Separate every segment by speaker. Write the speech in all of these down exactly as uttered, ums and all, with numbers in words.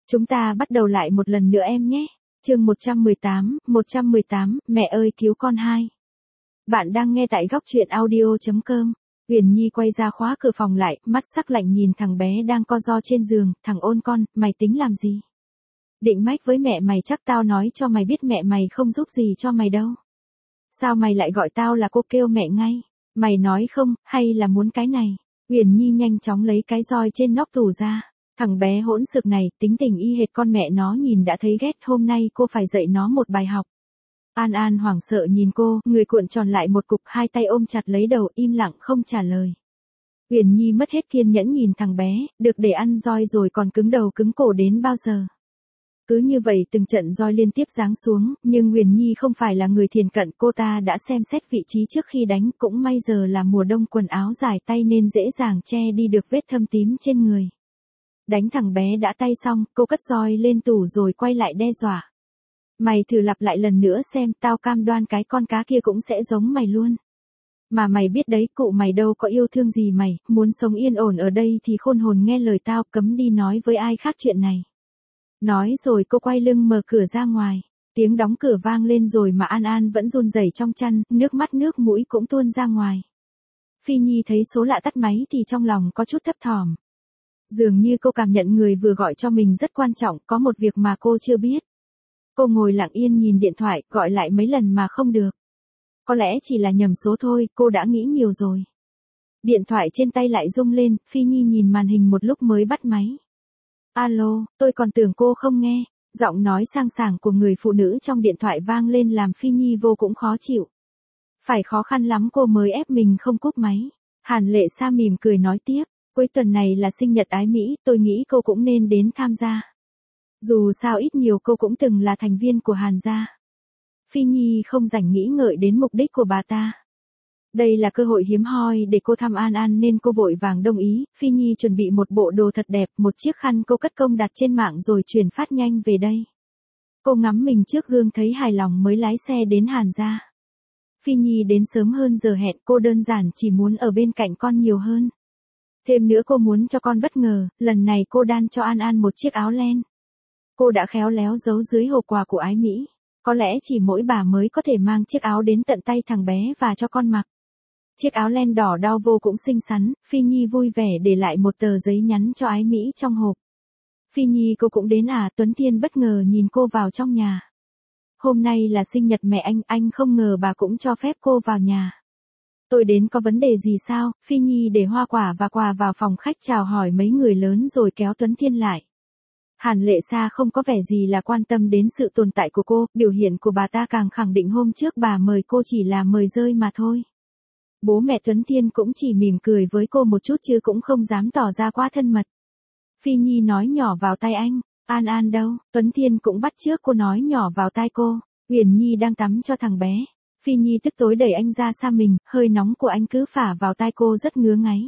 Speaker 1: Chúng ta bắt đầu lại một lần nữa em nhé. Chương một trăm mười tám, một trăm mười tám, mẹ ơi cứu con hai. Bạn đang nghe tại góc truyện audio chấm com. Huyền Nhi quay ra khóa cửa phòng lại, mắt sắc lạnh nhìn thằng bé đang co ro trên giường, thằng ôn con, mày tính làm gì? Định mách với mẹ mày chắc tao nói cho mày biết mẹ mày không giúp gì cho mày đâu. Sao mày lại gọi tao là cô kêu mẹ ngay? Mày nói không, hay là muốn cái này? Huyền Nhi nhanh chóng lấy cái roi trên nóc tủ ra. Thằng bé hỗn xược này, tính tình y hệt con mẹ nó nhìn đã thấy ghét, hôm nay cô phải dạy nó một bài học. An An hoảng sợ nhìn cô, người cuộn tròn lại một cục, hai tay ôm chặt lấy đầu, im lặng không trả lời. Huyền Nhi mất hết kiên nhẫn nhìn thằng bé, được để ăn roi rồi còn cứng đầu cứng cổ đến bao giờ. Cứ như vậy từng trận roi liên tiếp giáng xuống, nhưng Huyền Nhi không phải là người thiền cận, cô ta đã xem xét vị trí trước khi đánh, cũng may giờ là mùa đông quần áo dài tay nên dễ dàng che đi được vết thâm tím trên người. Đánh thằng bé đã tay xong, cô cất roi lên tủ rồi quay lại đe dọa. Mày thử lặp lại lần nữa xem, tao cam đoan cái con cá kia cũng sẽ giống mày luôn. Mà mày biết đấy, cụ mày đâu có yêu thương gì mày, muốn sống yên ổn ở đây thì khôn hồn nghe lời tao, cấm đi nói với ai khác chuyện này. Nói rồi cô quay lưng mở cửa ra ngoài, tiếng đóng cửa vang lên rồi mà An An vẫn run rẩy trong chăn, nước mắt nước mũi cũng tuôn ra ngoài. Phi Nhi thấy số lạ tắt máy thì trong lòng có chút thấp thỏm. Dường như cô cảm nhận người vừa gọi cho mình rất quan trọng, có một việc mà cô chưa biết. Cô ngồi lặng yên nhìn điện thoại, gọi lại mấy lần mà không được. Có lẽ chỉ là nhầm số thôi, cô đã nghĩ nhiều rồi. Điện thoại trên tay lại rung lên, Phi Nhi nhìn màn hình một lúc mới bắt máy. Alo, tôi còn tưởng cô không nghe. Giọng nói sang sảng của người phụ nữ trong điện thoại vang lên làm Phi Nhi vô cùng khó chịu. Phải khó khăn lắm cô mới ép mình không cúp máy. Hàn Lệ Sa mỉm cười nói tiếp. Cuối tuần này là sinh nhật Ái Mỹ, tôi nghĩ cô cũng nên đến tham gia. Dù sao ít nhiều cô cũng từng là thành viên của Hàn gia. Phi Nhi không rảnh nghĩ ngợi đến mục đích của bà ta. Đây là cơ hội hiếm hoi để cô thăm An An nên cô vội vàng đồng ý. Phi Nhi chuẩn bị một bộ đồ thật đẹp, một chiếc khăn cô cất công đặt trên mạng rồi chuyển phát nhanh về đây. Cô ngắm mình trước gương thấy hài lòng mới lái xe đến Hàn gia. Phi Nhi đến sớm hơn giờ hẹn, cô đơn giản chỉ muốn ở bên cạnh con nhiều hơn. Thêm nữa cô muốn cho con bất ngờ, lần này cô đan cho An An một chiếc áo len. Cô đã khéo léo giấu dưới hộp quà của Ái Mỹ. Có lẽ chỉ mỗi bà mới có thể mang chiếc áo đến tận tay thằng bé và cho con mặc. Chiếc áo len đỏ đao vô cũng xinh xắn, Phi Nhi vui vẻ để lại một tờ giấy nhắn cho Ái Mỹ trong hộp. Phi Nhi cô cũng đến à? Tuấn Thiên bất ngờ nhìn cô vào trong nhà. Hôm nay là sinh nhật mẹ anh, anh không ngờ bà cũng cho phép cô vào nhà. Tôi đến có vấn đề gì sao? Phi Nhi để hoa quả và quà vào phòng khách chào hỏi mấy người lớn rồi kéo Tuấn Thiên lại. Hàn Lệ Sa không có vẻ gì là quan tâm đến sự tồn tại của cô, biểu hiện của bà ta càng khẳng định hôm trước bà mời cô chỉ là mời rơi mà thôi. Bố mẹ Tuấn Thiên cũng chỉ mỉm cười với cô một chút chứ cũng không dám tỏ ra quá thân mật. Phi Nhi nói nhỏ vào tai anh, An An đâu? Tuấn Thiên cũng bắt chước cô nói nhỏ vào tai cô, Huyền Nhi đang tắm cho thằng bé. Phi Nhi tức tối đẩy anh ra xa mình, hơi nóng của anh cứ phả vào tai cô rất ngứa ngáy.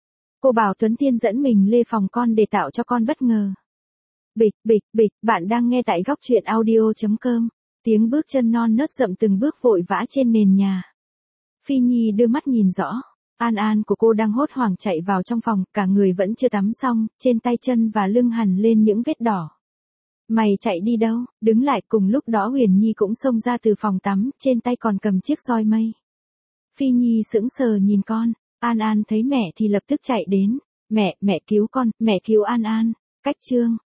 Speaker 1: Cô bảo Tuấn Thiên dẫn mình lên phòng con để tạo cho con bất ngờ. Bịch, bịch, bịch, bạn đang nghe tại góc truyện audio chấm com. Tiếng bước chân non nớt rậm từng bước vội vã trên nền nhà. Phi Nhi đưa mắt nhìn rõ. An An của cô đang hốt hoảng chạy vào trong phòng, cả người vẫn chưa tắm xong, trên tay chân và lưng hằn lên những vết đỏ. Mày chạy đi đâu? Đứng lại. Cùng lúc đó Huyền Nhi cũng xông ra từ phòng tắm, trên tay còn cầm chiếc roi mây. Phi Nhi sững sờ nhìn con. An An thấy mẹ thì lập tức chạy đến. Mẹ, mẹ cứu con, mẹ cứu An An. Cách chương.